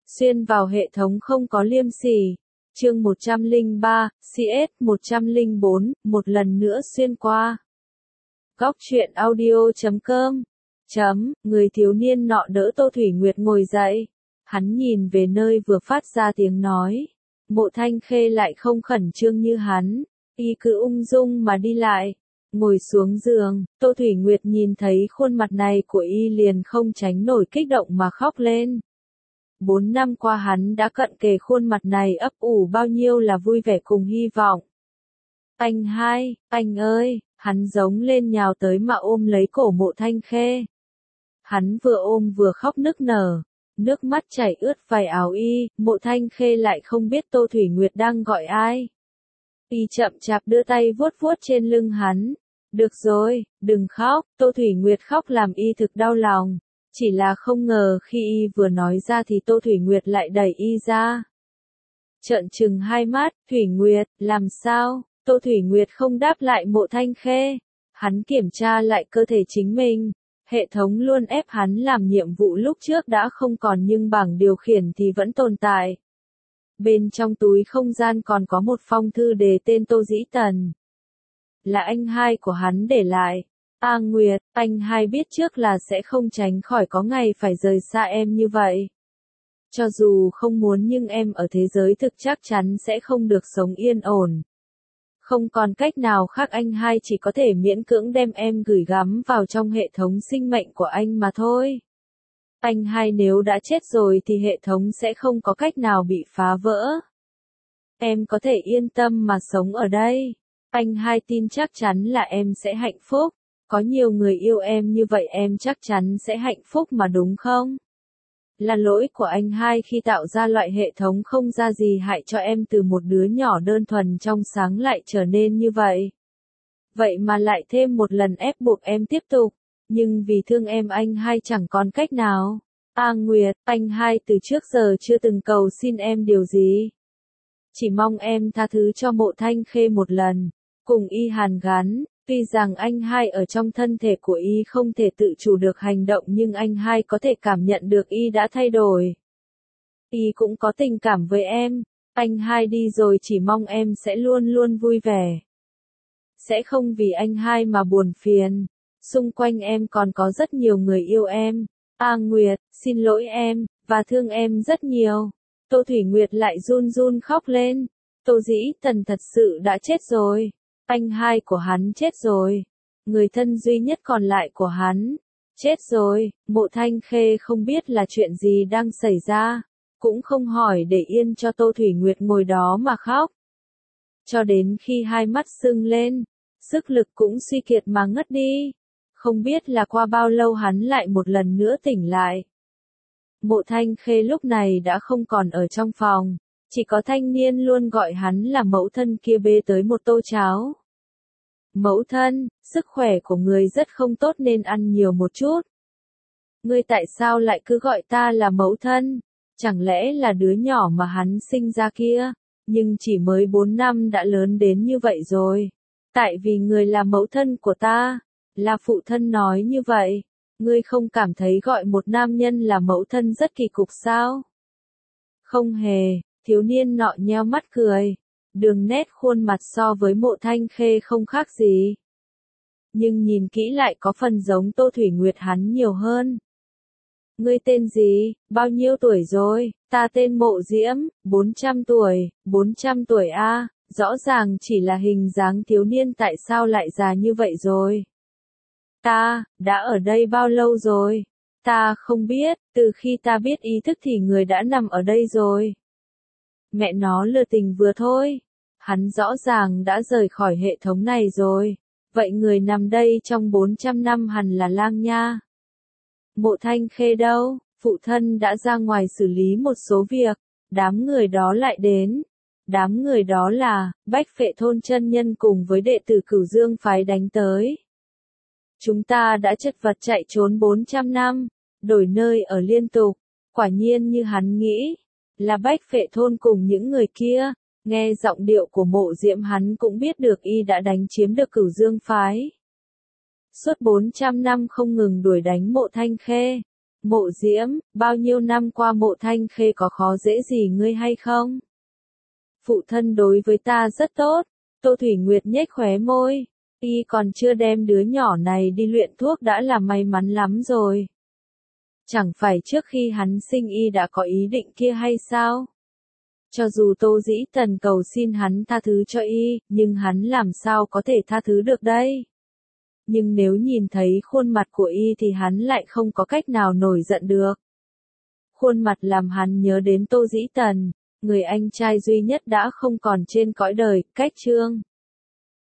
Xuyên vào hệ thống không có liêm sỉ. Chương 103, CS 104, một lần nữa xuyên qua. Góc truyện audio.com. Người thiếu niên nọ đỡ Tô Thủy Nguyệt ngồi dậy. Hắn nhìn về nơi vừa phát ra tiếng nói. Mộ Thanh Khê lại không khẩn trương như hắn. Y cứ ung dung mà đi lại. Ngồi xuống giường, Tô Thủy Nguyệt nhìn thấy khuôn mặt này của Y liền không tránh nổi kích động mà khóc lên. 4 năm qua hắn đã cận kề khuôn mặt này ấp ủ bao nhiêu là vui vẻ cùng hy vọng. Anh hai, anh ơi, hắn giống lên nhào tới mà ôm lấy cổ Mộ Thanh Khê. Hắn vừa ôm vừa khóc nức nở, nước mắt chảy ướt vài áo Y, Mộ Thanh Khê lại không biết Tô Thủy Nguyệt đang gọi ai. Y chậm chạp đưa tay vuốt vuốt trên lưng hắn. Được rồi, đừng khóc, Tô Thủy Nguyệt khóc làm Y thực đau lòng. Chỉ là không ngờ khi Y vừa nói ra thì Tô Thủy Nguyệt lại đẩy Y ra. Trợn trừng hai mắt, Thủy Nguyệt, làm sao? Tô Thủy Nguyệt không đáp lại Mộ Thanh Khê. Hắn kiểm tra lại cơ thể chính mình. Hệ thống luôn ép hắn làm nhiệm vụ lúc trước đã không còn nhưng bảng điều khiển thì vẫn tồn tại. Bên trong túi không gian còn có một phong thư đề tên Tô Dĩ Tần. Là anh hai của hắn để lại. Nguyệt, anh hai biết trước là sẽ không tránh khỏi có ngày phải rời xa em như vậy. Cho dù không muốn nhưng em ở thế giới thực chắc chắn sẽ không được sống yên ổn. Không còn cách nào khác, anh hai chỉ có thể miễn cưỡng đem em gửi gắm vào trong hệ thống sinh mệnh của anh mà thôi. Anh hai nếu đã chết rồi thì hệ thống sẽ không có cách nào bị phá vỡ. Em có thể yên tâm mà sống ở đây. Anh hai tin chắc chắn là em sẽ hạnh phúc. Có nhiều người yêu em như vậy em chắc chắn sẽ hạnh phúc mà đúng không? Là lỗi của anh hai khi tạo ra loại hệ thống không ra gì hại cho em, từ một đứa nhỏ đơn thuần trong sáng lại trở nên như vậy. Vậy mà lại thêm một lần ép buộc em tiếp tục. Nhưng vì thương em anh hai chẳng còn cách nào. Nguyệt, anh hai từ trước giờ chưa từng cầu xin em điều gì. Chỉ mong em tha thứ cho Mộ Thanh Khê một lần. Cùng Y hàn gắn. Tuy rằng anh hai ở trong thân thể của Y không thể tự chủ được hành động nhưng anh hai có thể cảm nhận được Y đã thay đổi. Y cũng có tình cảm với em. Anh hai đi rồi chỉ mong em sẽ luôn luôn vui vẻ. Sẽ không vì anh hai mà buồn phiền. Xung quanh em còn có rất nhiều người yêu em. Nguyệt, xin lỗi em, và thương em rất nhiều. Tô Thủy Nguyệt lại run run khóc lên. Tô Dĩ Tần thật sự đã chết rồi. Anh hai của hắn chết rồi. Người thân duy nhất còn lại của hắn. Chết rồi. Mộ Thanh Khê không biết là chuyện gì đang xảy ra. Cũng không hỏi để yên cho Tô Thủy Nguyệt ngồi đó mà khóc. Cho đến khi hai mắt sưng lên. Sức lực cũng suy kiệt mà ngất đi. Không biết là qua bao lâu hắn lại một lần nữa tỉnh lại. Mộ Thanh Khê lúc này đã không còn ở trong phòng. Chỉ có thanh niên luôn gọi hắn là mẫu thân kia bê tới một tô cháo. Mẫu thân, sức khỏe của người rất không tốt nên ăn nhiều một chút. Ngươi tại sao lại cứ gọi ta là mẫu thân? Chẳng lẽ là đứa nhỏ mà hắn sinh ra kia? Nhưng chỉ mới 4 năm đã lớn đến như vậy rồi. Tại vì người là mẫu thân của ta. Là phụ thân nói như vậy. Ngươi không cảm thấy gọi một nam nhân là mẫu thân rất kỳ cục sao? Không hề. Thiếu niên nọ nheo mắt cười. Đường nét khuôn mặt so với Mộ Thanh Khê không khác gì. Nhưng nhìn kỹ lại có phần giống Tô Thủy Nguyệt hắn nhiều hơn. Ngươi tên gì, bao nhiêu tuổi rồi? Ta tên Mộ Diễm, 400 tuổi, 400 tuổi a. Rõ ràng chỉ là hình dáng thiếu niên tại sao lại già như vậy rồi? Ta, đã ở đây bao lâu rồi? Ta không biết, từ khi ta biết ý thức thì người đã nằm ở đây rồi. Mẹ nó lừa tình vừa thôi. Hắn rõ ràng đã rời khỏi hệ thống này rồi. Vậy người nằm đây trong 400 năm hẳn là Lang nha. Mộ Thanh Khê đâu? Phụ thân đã ra ngoài xử lý một số việc. Đám người đó lại đến. Đám người đó là Bách Phệ Thôn chân nhân cùng với đệ tử Cửu Dương phái đánh tới. Chúng ta đã chật vật chạy trốn 400 năm. Đổi nơi ở liên tục. Quả nhiên như hắn nghĩ. Là Bách Phệ Thôn cùng những người kia. Nghe giọng điệu của Mộ Diễm hắn cũng biết được Y đã đánh chiếm được Cửu Dương phái. Suốt 400 năm không ngừng đuổi đánh Mộ Thanh Khê. Mộ Diễm, bao nhiêu năm qua Mộ Thanh Khê có khó dễ gì ngươi hay không? Phụ thân đối với ta rất tốt. Tô Thủy Nguyệt nhếch khóe môi. Y còn chưa đem đứa nhỏ này đi luyện thuốc đã là may mắn lắm rồi. Chẳng phải trước khi hắn sinh y đã có ý định kia hay sao? Cho dù Tô Dĩ Tần cầu xin hắn tha thứ cho y, nhưng hắn làm sao có thể tha thứ được đây? Nhưng nếu nhìn thấy khuôn mặt của y thì hắn lại không có cách nào nổi giận được. Khuôn mặt làm hắn nhớ đến Tô Dĩ Tần, người anh trai duy nhất đã không còn trên cõi đời, cách Trương.